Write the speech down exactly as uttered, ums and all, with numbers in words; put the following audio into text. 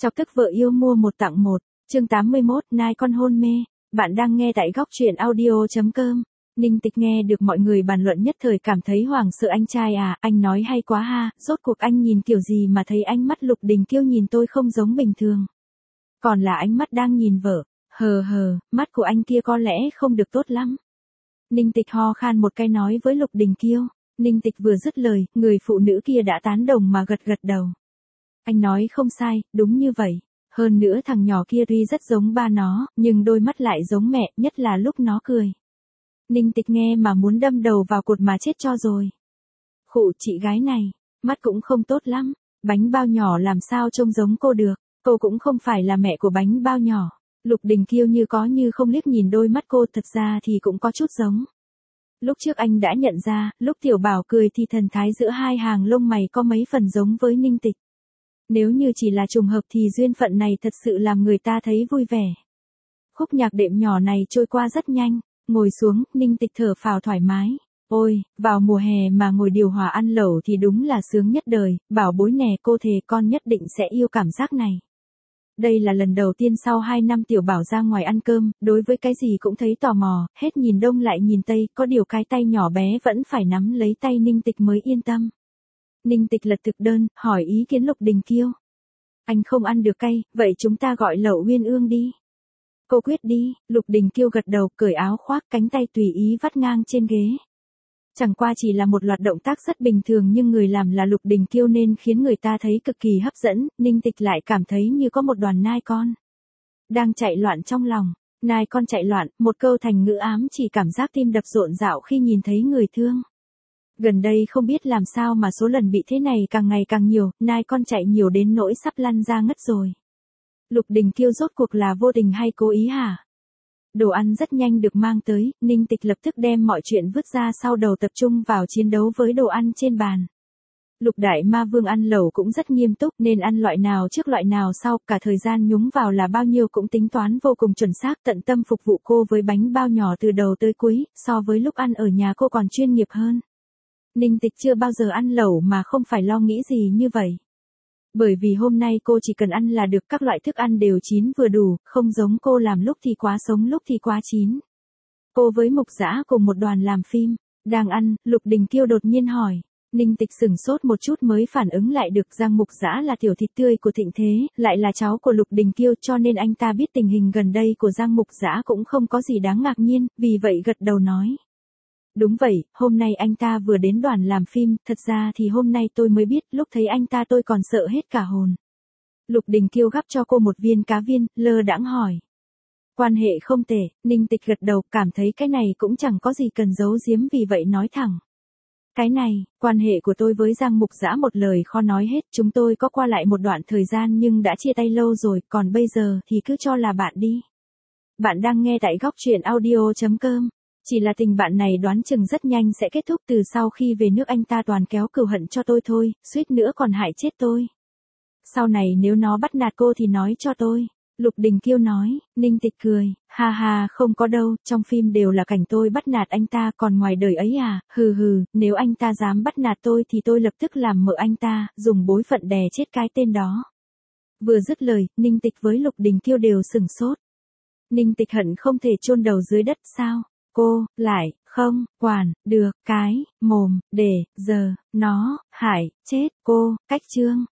Chọc tức vợ yêu mua một tặng một, chương tám mươi mốt, nai con hôn mê. Bạn đang nghe tại góc truyện audio chấm com. Ninh Tịch nghe được mọi người bàn luận nhất thời cảm thấy hoảng sợ. Anh trai à, anh nói hay quá ha, rốt cuộc anh nhìn kiểu gì mà thấy ánh mắt Lục Đình Kiêu nhìn tôi không giống bình thường. Còn là ánh mắt đang nhìn vợ, hờ hờ, mắt của anh kia có lẽ không được tốt lắm. Ninh Tịch ho khan một cái nói với Lục Đình Kiêu. Ninh Tịch vừa dứt lời, người phụ nữ kia đã tán đồng mà gật gật đầu. Anh nói không sai, đúng như vậy. Hơn nữa thằng nhỏ kia tuy rất giống ba nó, nhưng đôi mắt lại giống mẹ, nhất là lúc nó cười. Ninh Tịch nghe mà muốn đâm đầu vào cột mà chết cho rồi. Khụ, chị gái này, mắt cũng không tốt lắm. Bánh bao nhỏ làm sao trông giống cô được, cô cũng không phải là mẹ của bánh bao nhỏ. Lục Đình Kiêu như có như không liếc nhìn đôi mắt cô, thật ra thì cũng có chút giống. Lúc trước anh đã nhận ra, lúc Tiểu Bảo cười thì thần thái giữa hai hàng lông mày có mấy phần giống với Ninh Tịch. Nếu như chỉ là trùng hợp thì duyên phận này thật sự làm người ta thấy vui vẻ. Khúc nhạc đệm nhỏ này trôi qua rất nhanh, ngồi xuống, Ninh Tịch thở phào thoải mái. Ôi, vào mùa hè mà ngồi điều hòa ăn lẩu thì đúng là sướng nhất đời, bảo bối nè, cô thề con nhất định sẽ yêu cảm giác này. Đây là lần đầu tiên sau hai năm Tiểu Bảo ra ngoài ăn cơm, đối với cái gì cũng thấy tò mò, hết nhìn đông lại nhìn tây, có điều cái tay nhỏ bé vẫn phải nắm lấy tay Ninh Tịch mới yên tâm. Ninh Tịch lật thực đơn, hỏi ý kiến Lục Đình Kiêu. Anh không ăn được cay, vậy chúng ta gọi lẩu uyên ương đi. Cô quyết đi, Lục Đình Kiêu gật đầu, cởi áo khoác, cánh tay tùy ý vắt ngang trên ghế. Chẳng qua chỉ là một loạt động tác rất bình thường nhưng người làm là Lục Đình Kiêu nên khiến người ta thấy cực kỳ hấp dẫn, Ninh Tịch lại cảm thấy như có một đoàn nai con đang chạy loạn trong lòng. Nai con chạy loạn, một câu thành ngữ ám chỉ cảm giác tim đập rộn rạo khi nhìn thấy người thương. Gần đây không biết làm sao mà số lần bị thế này càng ngày càng nhiều, nai con chạy nhiều đến nỗi sắp lăn ra ngất rồi. Lục Đình Kiêu rốt cuộc là vô tình hay cố ý hả? Đồ ăn rất nhanh được mang tới, Ninh Tịch lập tức đem mọi chuyện vứt ra sau đầu tập trung vào chiến đấu với đồ ăn trên bàn. Lục Đại Ma Vương ăn lẩu cũng rất nghiêm túc nên ăn loại nào trước loại nào sau, cả thời gian nhúng vào là bao nhiêu cũng tính toán vô cùng chuẩn xác, tận tâm phục vụ cô với bánh bao nhỏ từ đầu tới cuối, so với lúc ăn ở nhà cô còn chuyên nghiệp hơn. Ninh Tịch chưa bao giờ ăn lẩu mà không phải lo nghĩ gì như vậy. Bởi vì hôm nay cô chỉ cần ăn là được, các loại thức ăn đều chín vừa đủ, không giống cô làm lúc thì quá sống lúc thì quá chín. Cô với Mục Dã cùng một đoàn làm phim, đang ăn, Lục Đình Kiêu đột nhiên hỏi. Ninh Tịch sửng sốt một chút mới phản ứng lại được rằng Mục Dã là tiểu thịt tươi của Thịnh Thế, lại là cháu của Lục Đình Kiêu cho nên anh ta biết tình hình gần đây của Giang Mục Dã cũng không có gì đáng ngạc nhiên, vì vậy gật đầu nói. Đúng vậy, hôm nay anh ta vừa đến đoàn làm phim, thật ra thì hôm nay tôi mới biết, lúc thấy anh ta tôi còn sợ hết cả hồn. Lục Đình Kiêu gắp cho cô một viên cá viên, lơ đãng hỏi. Quan hệ không tệ, Ninh Tịch gật đầu, cảm thấy cái này cũng chẳng có gì cần giấu giếm vì vậy nói thẳng. Cái này, quan hệ của tôi với Giang Mục Dã một lời khó nói hết, chúng tôi có qua lại một đoạn thời gian nhưng đã chia tay lâu rồi, còn bây giờ thì cứ cho là bạn đi. Bạn đang nghe tại góc truyện audio chấm com. Chỉ là tình bạn này đoán chừng rất nhanh sẽ kết thúc, từ sau khi về nước anh ta toàn kéo cừu hận cho tôi thôi, suýt nữa còn hại chết tôi. Sau này nếu nó bắt nạt cô thì nói cho tôi. Lục Đình Kiêu nói. Ninh Tịch cười, ha ha, không có đâu, trong phim đều là cảnh tôi bắt nạt anh ta, còn ngoài đời ấy à, hừ hừ, nếu anh ta dám bắt nạt tôi thì tôi lập tức làm mợ anh ta, dùng bối phận đè chết cái tên đó. Vừa dứt lời, Ninh Tịch với Lục Đình Kiêu đều sửng sốt. Ninh Tịch hận không thể chôn đầu dưới đất sao? Cô, lại, không, quản, được, cái, mồm, để, giờ, nó, hại, chết, cô, cách chương.